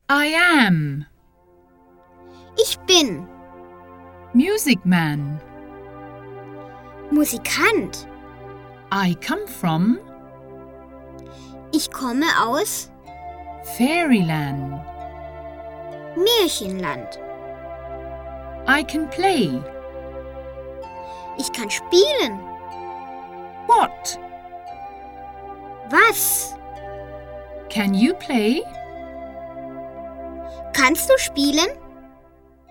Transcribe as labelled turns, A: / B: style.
A: I am.
B: Ich bin.
A: Music man.
B: Musikant.
A: I come from.
B: Ich komme aus
A: Fairyland.
B: Märchenland.
A: I can play.
B: Ich kann spielen.
A: What?
B: Was?
A: Can you play?
B: Kannst du spielen?